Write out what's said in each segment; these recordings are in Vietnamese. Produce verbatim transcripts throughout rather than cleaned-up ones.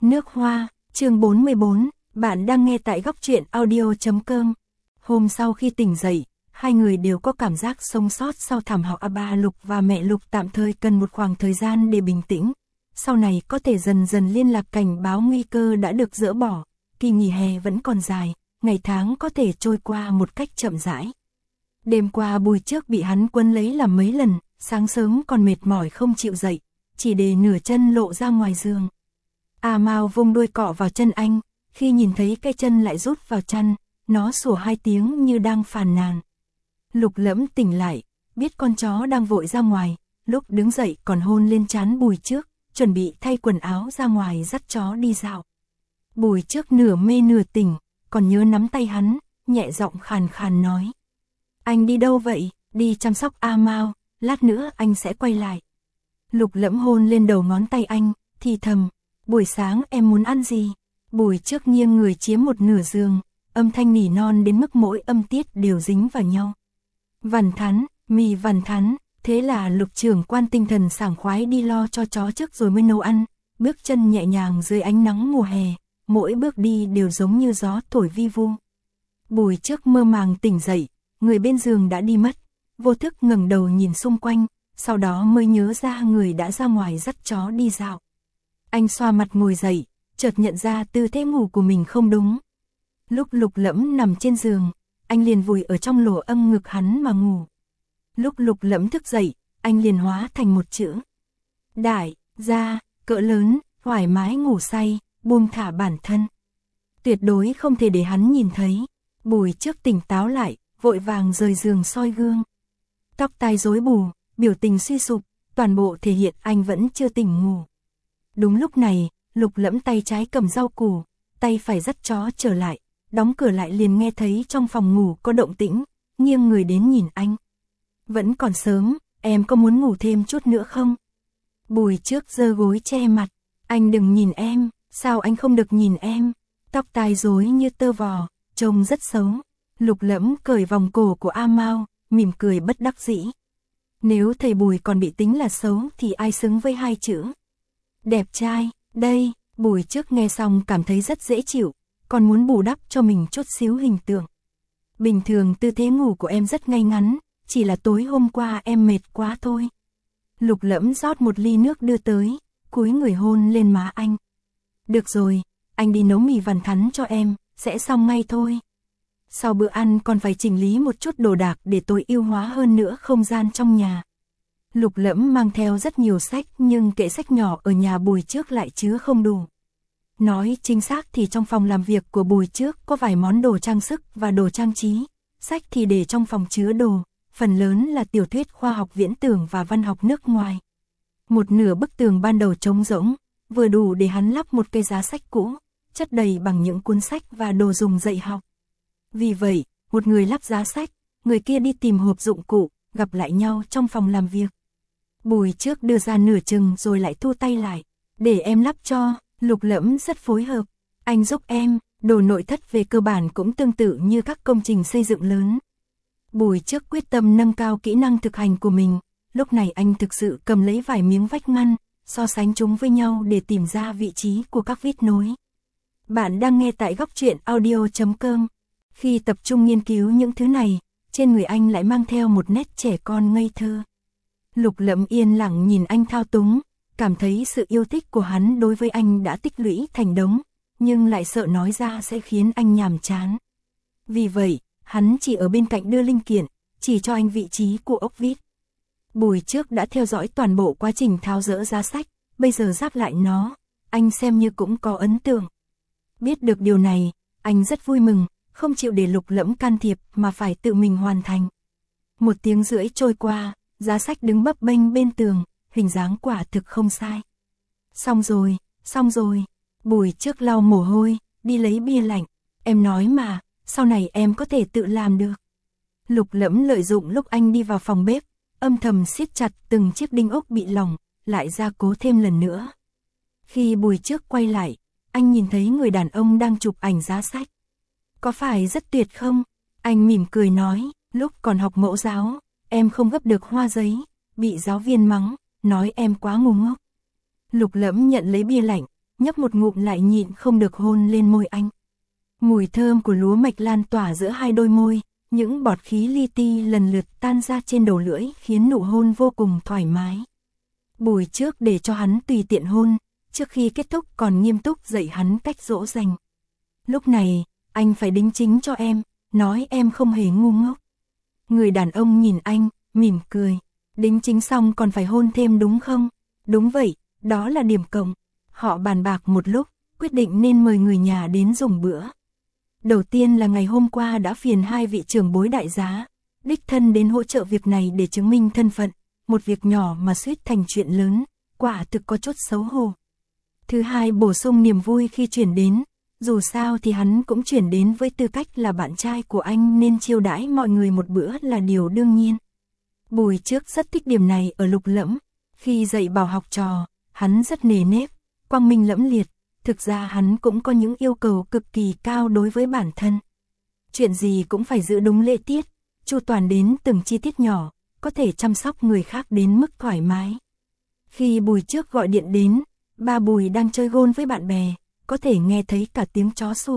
Nước hoa, chương bốn mươi bốn, bạn đang nghe tại góc truyện audio chấm com. Hôm sau khi tỉnh dậy, hai người đều có cảm giác sống sót sau thảm họa. Ba Lục và mẹ Lục tạm thời cần một khoảng thời gian để bình tĩnh. Sau này có thể dần dần liên lạc cảnh báo nguy cơ đã được dỡ bỏ. Kỳ nghỉ hè vẫn còn dài, ngày tháng có thể trôi qua một cách chậm rãi. Đêm qua Bùi Trước bị hắn quấn lấy làm mấy lần, sáng sớm còn mệt mỏi không chịu dậy, chỉ để nửa chân lộ ra ngoài giường. A Mao vung đuôi cọ vào chân anh, khi nhìn thấy cái chân lại rút vào chăn, nó sủa hai tiếng như đang phàn nàn. Lục Lẫm tỉnh lại, biết con chó đang vội ra ngoài, lúc đứng dậy còn hôn lên trán Bùi Trước, chuẩn bị thay quần áo ra ngoài dắt chó đi dạo. Bùi Trước nửa mê nửa tỉnh, còn nhớ nắm tay hắn, nhẹ giọng khàn khàn nói: "Anh đi đâu vậy?" "Đi chăm sóc A Mao, lát nữa anh sẽ quay lại." Lục Lẫm hôn lên đầu ngón tay anh, thì thầm: "Buổi sáng em muốn ăn gì?" Bùi Trước nghiêng người chiếm một nửa giường, âm thanh nỉ non đến mức mỗi âm tiết đều dính vào nhau. "Vằn thắn, mì vằn thắn." Thế là Lục trưởng quan tinh thần sảng khoái đi lo cho chó trước rồi mới nấu ăn, bước chân nhẹ nhàng dưới ánh nắng mùa hè, mỗi bước đi đều giống như gió thổi vi vu. Bùi Trước mơ màng tỉnh dậy, người bên giường đã đi mất, vô thức ngẩng đầu nhìn xung quanh, sau đó mới nhớ ra người đã ra ngoài dắt chó đi dạo. Anh xoa mặt ngồi dậy, chợt nhận ra tư thế ngủ của mình không đúng. Lúc Lục Lẫm nằm trên giường, anh liền vùi ở trong lỗ âm ngực hắn mà ngủ. Lúc Lục Lẫm thức dậy, anh liền hóa thành một chữ đại, gia, cỡ lớn, thoải mái ngủ say, buông thả bản thân. Tuyệt đối không thể để hắn nhìn thấy. Bùi Trước tỉnh táo lại, vội vàng rời giường soi gương. Tóc tai rối bù, biểu tình suy sụp, toàn bộ thể hiện anh vẫn chưa tỉnh ngủ. Đúng lúc này, Lục Lẫm tay trái cầm rau củ, tay phải dắt chó trở lại, đóng cửa lại liền nghe thấy trong phòng ngủ có động tĩnh, nghiêng người đến nhìn anh. "Vẫn còn sớm, em có muốn ngủ thêm chút nữa không?" Bùi Trước giơ gối che mặt: "Anh đừng nhìn em." "Sao anh không được nhìn em?" Tóc tai rối như tơ vò, trông rất xấu. Lục Lẫm cởi vòng cổ của A Mao, mỉm cười bất đắc dĩ. Nếu thầy Bùi còn bị tính là xấu thì ai xứng với hai chữ đẹp trai. Đây, Bùi Trước nghe xong cảm thấy rất dễ chịu, còn muốn bù đắp cho mình chút xíu hình tượng. "Bình thường tư thế ngủ của em rất ngay ngắn, chỉ là tối hôm qua em mệt quá thôi." Lục Lẫm rót một ly nước đưa tới, cúi người hôn lên má anh. "Được rồi, anh đi nấu mì vằn thắn cho em, sẽ xong ngay thôi. Sau bữa ăn còn phải chỉnh lý một chút đồ đạc để tối ưu hóa hơn nữa không gian trong nhà." Lục Lẫm mang theo rất nhiều sách nhưng kệ sách nhỏ ở nhà Bùi Trước lại chứa không đủ. Nói chính xác thì trong phòng làm việc của Bùi Trước có vài món đồ trang sức và đồ trang trí, sách thì để trong phòng chứa đồ, phần lớn là tiểu thuyết khoa học viễn tưởng và văn học nước ngoài. Một nửa bức tường ban đầu trống rỗng, vừa đủ để hắn lắp một cây giá sách cũ, chất đầy bằng những cuốn sách và đồ dùng dạy học. Vì vậy, một người lắp giá sách, người kia đi tìm hộp dụng cụ, gặp lại nhau trong phòng làm việc. Bùi Trước đưa ra nửa chừng rồi lại thu tay lại. "Để em lắp cho." Lục Lẫm rất phối hợp. "Anh giúp em." Đồ nội thất về cơ bản cũng tương tự như các công trình xây dựng lớn. Bùi Trước quyết tâm nâng cao kỹ năng thực hành của mình. Lúc này anh thực sự cầm lấy vài miếng vách ngăn, so sánh chúng với nhau để tìm ra vị trí của các vít nối. Bạn đang nghe tại góc truyện audio chấm com. Khi tập trung nghiên cứu những thứ này, trên người anh lại mang theo một nét trẻ con ngây thơ. Lục Lẫm yên lặng nhìn anh thao túng, cảm thấy sự yêu thích của hắn đối với anh đã tích lũy thành đống, nhưng lại sợ nói ra sẽ khiến anh nhàm chán. Vì vậy, hắn chỉ ở bên cạnh đưa linh kiện, chỉ cho anh vị trí của ốc vít. Bùi Trước đã theo dõi toàn bộ quá trình tháo dỡ giá sách, bây giờ ráp lại nó, anh xem như cũng có ấn tượng. Biết được điều này, anh rất vui mừng, không chịu để Lục Lẫm can thiệp mà phải tự mình hoàn thành. Một tiếng rưỡi trôi qua, giá sách đứng bấp bênh bên tường, hình dáng quả thực không sai. "Xong rồi, xong rồi." Bùi Trước lau mồ hôi, đi lấy bia lạnh. "Em nói mà, sau này em có thể tự làm được." Lục Lẫm lợi dụng lúc anh đi vào phòng bếp, âm thầm siết chặt từng chiếc đinh ốc bị lỏng, lại gia cố thêm lần nữa. Khi Bùi Trước quay lại, anh nhìn thấy người đàn ông đang chụp ảnh giá sách. "Có phải rất tuyệt không?" Anh mỉm cười nói, "Lúc còn học mẫu giáo, em không gấp được hoa giấy, bị giáo viên mắng, nói em quá ngu ngốc." Lục Lẫm nhận lấy bia lạnh, nhấp một ngụm lại nhịn không được hôn lên môi anh. Mùi thơm của lúa mạch lan tỏa giữa hai đôi môi, những bọt khí li ti lần lượt tan ra trên đầu lưỡi khiến nụ hôn vô cùng thoải mái. Buổi trước để cho hắn tùy tiện hôn, trước khi kết thúc còn nghiêm túc dạy hắn cách dỗ dành. Lúc này, anh phải đính chính cho em, nói em không hề ngu ngốc. Người đàn ông nhìn anh, mỉm cười. Đính chính xong còn phải hôn thêm đúng không? Đúng vậy, đó là điểm cộng. Họ bàn bạc một lúc, quyết định nên mời người nhà đến dùng bữa. Đầu tiên là ngày hôm qua đã phiền hai vị trưởng bối đại giá, đích thân đến hỗ trợ việc này để chứng minh thân phận, một việc nhỏ mà suýt thành chuyện lớn, quả thực có chút xấu hổ. Thứ hai, bổ sung niềm vui khi chuyển đến, dù sao thì hắn cũng chuyển đến với tư cách là bạn trai của anh nên chiêu đãi mọi người một bữa là điều đương nhiên. Bùi trước rất thích điểm này ở Lục Lẫm, khi dạy bảo học trò, hắn rất nề nếp, quang minh lẫm liệt, thực ra hắn cũng có những yêu cầu cực kỳ cao đối với bản thân. Chuyện gì cũng phải giữ đúng lễ tiết, chu toàn đến từng chi tiết nhỏ, có thể chăm sóc người khác đến mức thoải mái. Khi Bùi trước gọi điện đến, ba Bùi đang chơi gôn với bạn bè, có thể nghe thấy cả tiếng chó sủa.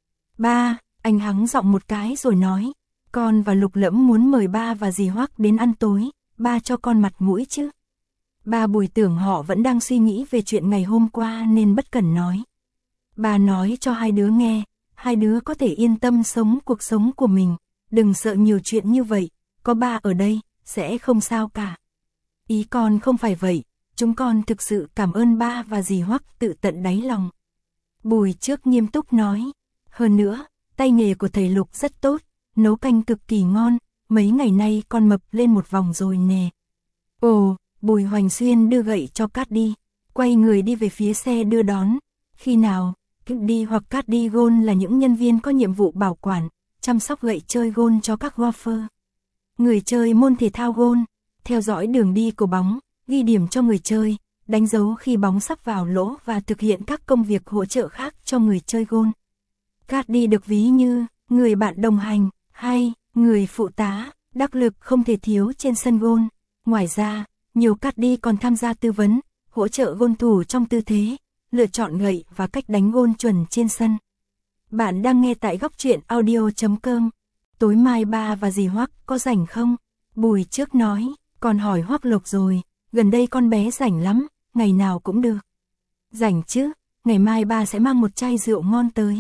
Ba, anh hắng giọng một cái rồi nói, con và Lục Lẫm muốn mời ba và dì Hoắc đến ăn tối, ba cho con mặt mũi chứ. Ba Bùi tưởng họ vẫn đang suy nghĩ về chuyện ngày hôm qua nên bất cẩn nói. Ba nói cho hai đứa nghe, hai đứa có thể yên tâm sống cuộc sống của mình, đừng sợ nhiều chuyện như vậy, có ba ở đây, sẽ không sao cả. Ý con không phải vậy, chúng con thực sự cảm ơn ba và dì Hoắc tự tận đáy lòng. Bùi trước nghiêm túc nói, hơn nữa, tay nghề của thầy Lục rất tốt, nấu canh cực kỳ ngon, mấy ngày nay con mập lên một vòng rồi nè. Ồ, Bùi Hoành Xuyên đưa gậy cho Cát đi, quay người đi về phía xe đưa đón. Khi nào, Đi hoặc Cát đi gôn là những nhân viên có nhiệm vụ bảo quản, chăm sóc gậy chơi gôn cho các golfer. Người chơi môn thể thao gôn, theo dõi đường đi của bóng, ghi điểm cho người chơi, đánh dấu khi bóng sắp vào lỗ và thực hiện các công việc hỗ trợ khác cho người chơi gôn. Cát đi được ví như người bạn đồng hành, hay người phụ tá, đắc lực không thể thiếu trên sân gôn. Ngoài ra, nhiều cát đi còn tham gia tư vấn, hỗ trợ gôn thủ trong tư thế, lựa chọn gậy và cách đánh gôn chuẩn trên sân. Bạn đang nghe tại góc truyện audio chấm com. Tối mai ba và dì Hoắc có rảnh không? Bùi trước nói, còn hỏi Hoắc Lộc rồi, gần đây con bé rảnh lắm, ngày nào cũng được. Rảnh chứ, ngày mai ba sẽ mang một chai rượu ngon tới.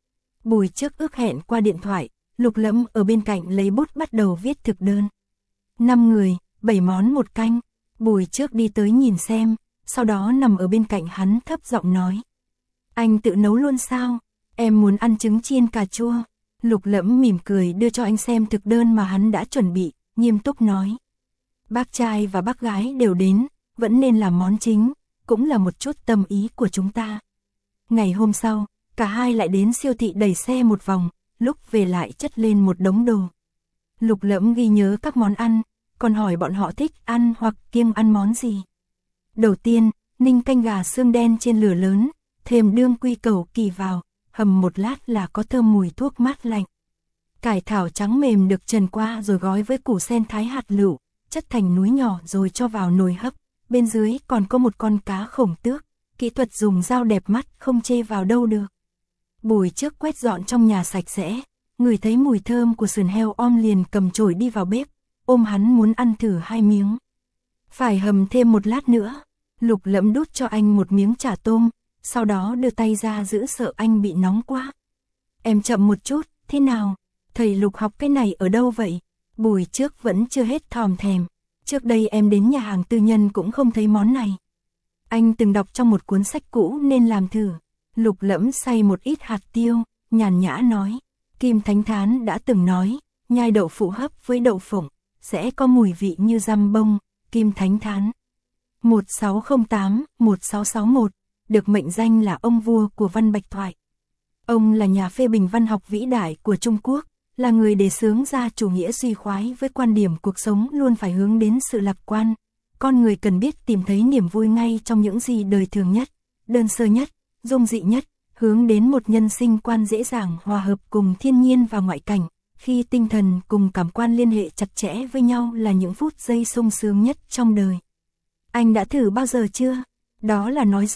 Bùi trước ước hẹn qua điện thoại, Lục Lẫm ở bên cạnh lấy bút bắt đầu viết thực đơn. Năm người, bảy món một canh. Bùi trước đi tới nhìn xem, sau đó nằm ở bên cạnh hắn thấp giọng nói. Anh tự nấu luôn sao? Em muốn ăn trứng chiên cà chua. Lục Lẫm mỉm cười đưa cho anh xem thực đơn mà hắn đã chuẩn bị, nghiêm túc nói. Bác trai và bác gái đều đến, vẫn nên làm món chính, cũng là một chút tâm ý của chúng ta. Ngày hôm sau, cả hai lại đến siêu thị đẩy xe một vòng, lúc về lại chất lên một đống đồ. Lục Lẫm ghi nhớ các món ăn, còn hỏi bọn họ thích ăn hoặc kiêng ăn món gì. Đầu tiên, ninh canh gà xương đen trên lửa lớn, thêm đương quy cầu kỳ vào, hầm một lát là có thơm mùi thuốc mát lạnh. Cải thảo trắng mềm được trần qua rồi gói với củ sen thái hạt lựu, chất thành núi nhỏ rồi cho vào nồi hấp. Bên dưới còn có một con cá khổng tước, kỹ thuật dùng dao đẹp mắt không chê vào đâu được. Bùi trước quét dọn trong nhà sạch sẽ, ngửi thấy mùi thơm của sườn heo om liền cầm chổi đi vào bếp, ôm hắn muốn ăn thử hai miếng. Phải hầm thêm một lát nữa. Lục Lẫm đút cho anh một miếng chả tôm, sau đó đưa tay ra giữ sợ anh bị nóng quá. Em chậm một chút, thế nào? Thầy Lục học cái này ở đâu vậy? Bùi trước vẫn chưa hết thòm thèm. Trước đây em đến nhà hàng tư nhân cũng không thấy món này. Anh từng đọc trong một cuốn sách cũ nên làm thử. Lục Lẫm xay một ít hạt tiêu, nhàn nhã nói. Kim Thánh Thán đã từng nói, nhai đậu phụ hấp với đậu phộng, sẽ có mùi vị như răm bông. Kim Thánh Thán một sáu không tám một sáu sáu một, được mệnh danh là ông vua của văn bạch thoại. Ông là nhà phê bình văn học vĩ đại của Trung Quốc, là người đề xướng ra chủ nghĩa suy khoái với quan điểm cuộc sống luôn phải hướng đến sự lạc quan. Con người cần biết tìm thấy niềm vui ngay trong những gì đời thường nhất, đơn sơ nhất, dung dị nhất, hướng đến một nhân sinh quan dễ dàng hòa hợp cùng thiên nhiên và ngoại cảnh. Khi tinh thần cùng cảm quan liên hệ chặt chẽ với nhau là những phút giây sung sướng nhất trong đời. Anh đã thử bao giờ chưa? Đó là nói dối,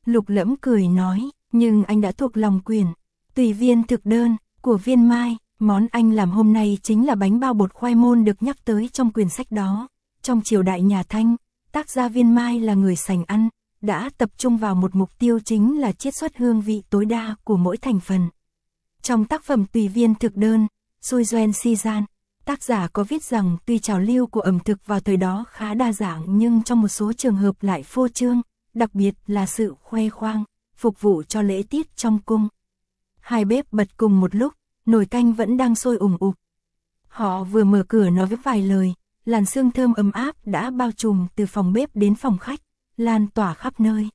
Lục Lẫm cười nói, nhưng anh đã thuộc lòng quyền. Tùy viên thực đơn của Viên Mai, món anh làm hôm nay chính là bánh bao bột khoai môn được nhắc tới trong quyển sách đó. Trong triều đại nhà Thanh, tác gia Viên Mai là người sành ăn, đã tập trung vào một mục tiêu chính là chiết xuất hương vị tối đa của mỗi thành phần. Trong tác phẩm Tùy viên thực đơn, Xui Doen Si Gian, tác giả có viết rằng tuy trào lưu của ẩm thực vào thời đó khá đa dạng nhưng trong một số trường hợp lại phô trương, đặc biệt là sự khoe khoang, phục vụ cho lễ tiết trong cung. Hai bếp bật cùng một lúc, nồi canh vẫn đang sôi ủng ục. Họ vừa mở cửa nói với vài lời, làn sương thơm ấm áp đã bao trùm từ phòng bếp đến phòng khách, lan tỏa khắp nơi.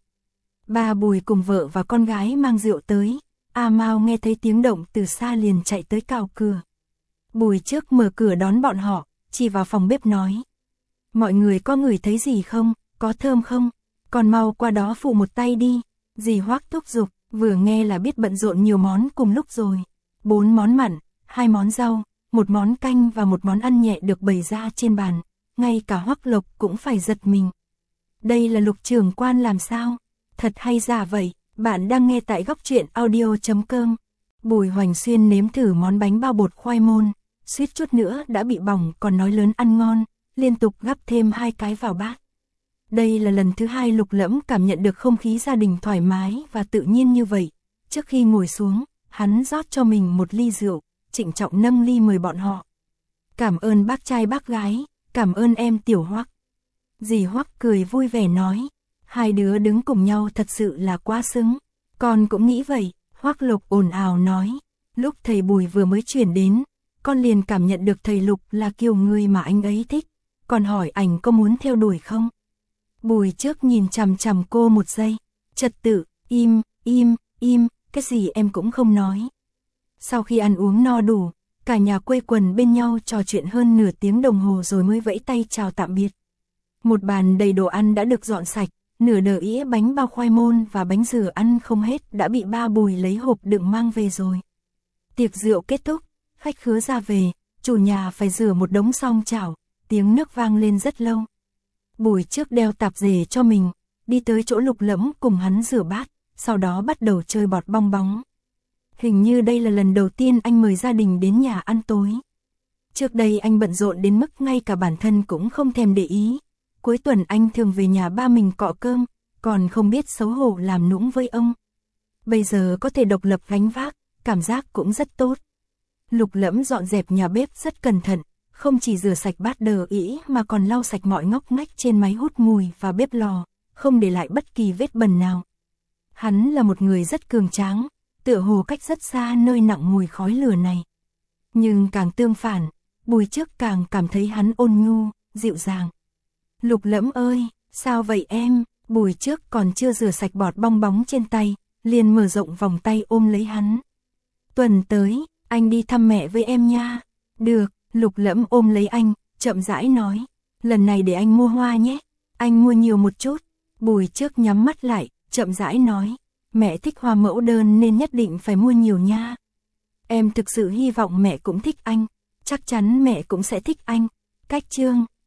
Ba Bùi cùng vợ và con gái mang rượu tới, A Mao nghe thấy tiếng động từ xa liền chạy tới cào cửa. Bùi trước mở cửa đón bọn họ, chỉ vào phòng bếp nói. Mọi người có ngửi thấy gì không, có thơm không? Còn mau qua đó phụ một tay đi. Dì Hoắc thúc giục, vừa nghe là biết bận rộn nhiều món cùng lúc rồi. Bốn món mặn, hai món rau, một món canh và một món ăn nhẹ được bày ra trên bàn. Ngay cả Hoắc Lộc cũng phải giật mình. Đây là Lục trưởng quan làm sao? Thật hay giả vậy? Bạn đang nghe tại góc truyện audio chấm com. Bùi Hoành Xuyên nếm thử món bánh bao bột khoai môn, suýt chút nữa đã bị bỏng còn nói lớn ăn ngon, liên tục gắp thêm hai cái vào bát. Đây là lần thứ hai Lục Lẫm cảm nhận được không khí gia đình thoải mái và tự nhiên như vậy. Trước khi ngồi xuống, hắn rót cho mình một ly rượu, trịnh trọng nâng ly mời bọn họ. Cảm ơn bác trai bác gái, cảm ơn em Tiểu Hoắc. Dì Hoắc cười vui vẻ nói, hai đứa đứng cùng nhau thật sự là quá xứng. Con cũng nghĩ vậy, Hoắc Lộc ồn ào nói. Lúc thầy Bùi vừa mới chuyển đến, con liền cảm nhận được thầy Lục là kiểu người mà anh ấy thích. Còn hỏi ảnh có muốn theo đuổi không? Bùi trước nhìn chằm chằm cô một giây. Trật tự, im, im, im, cái gì em cũng không nói. Sau khi ăn uống no đủ, cả nhà quây quần bên nhau trò chuyện hơn nửa tiếng đồng hồ rồi mới vẫy tay chào tạm biệt. Một bàn đầy đồ ăn đã được dọn sạch, nửa đỡ ĩa bánh bao khoai môn và bánh dừa ăn không hết đã bị ba Bùi lấy hộp đựng mang về rồi. Tiệc rượu kết thúc, khách khứa ra về, chủ nhà phải rửa một đống song chảo, tiếng nước vang lên rất lâu. Bùi trước đeo tạp dề cho mình, đi tới chỗ Lục Lẫm cùng hắn rửa bát, sau đó bắt đầu chơi bọt bong bóng. Hình như đây là lần đầu tiên anh mời gia đình đến nhà ăn tối. Trước đây anh bận rộn đến mức ngay cả bản thân cũng không thèm để ý. Cuối tuần anh thường về nhà ba mình cọ cơm, còn không biết xấu hổ làm nũng với ông. Bây giờ có thể độc lập gánh vác, cảm giác cũng rất tốt. Lục Lẫm dọn dẹp nhà bếp rất cẩn thận, không chỉ rửa sạch bát đờ ĩ mà còn lau sạch mọi ngóc ngách trên máy hút mùi và bếp lò, không để lại bất kỳ vết bẩn nào. Hắn là một người rất cường tráng, tựa hồ cách rất xa nơi nặng mùi khói lửa này. Nhưng càng tương phản, Bùi trước càng cảm thấy hắn ôn nhu, dịu dàng. Lục Lẫm ơi, sao vậy em? Bùi trước còn chưa rửa sạch bọt bong bóng trên tay, liền mở rộng vòng tay ôm lấy hắn. Tuần tới, anh đi thăm mẹ với em nha. Được, Lục Lẫm ôm lấy anh, chậm rãi nói. Lần này để anh mua hoa nhé, anh mua nhiều một chút. Bùi trước nhắm mắt lại, chậm rãi nói. Mẹ thích hoa mẫu đơn nên nhất định phải mua nhiều nha. Em thực sự hy vọng mẹ cũng thích anh, chắc chắn mẹ cũng sẽ thích anh. Cách chương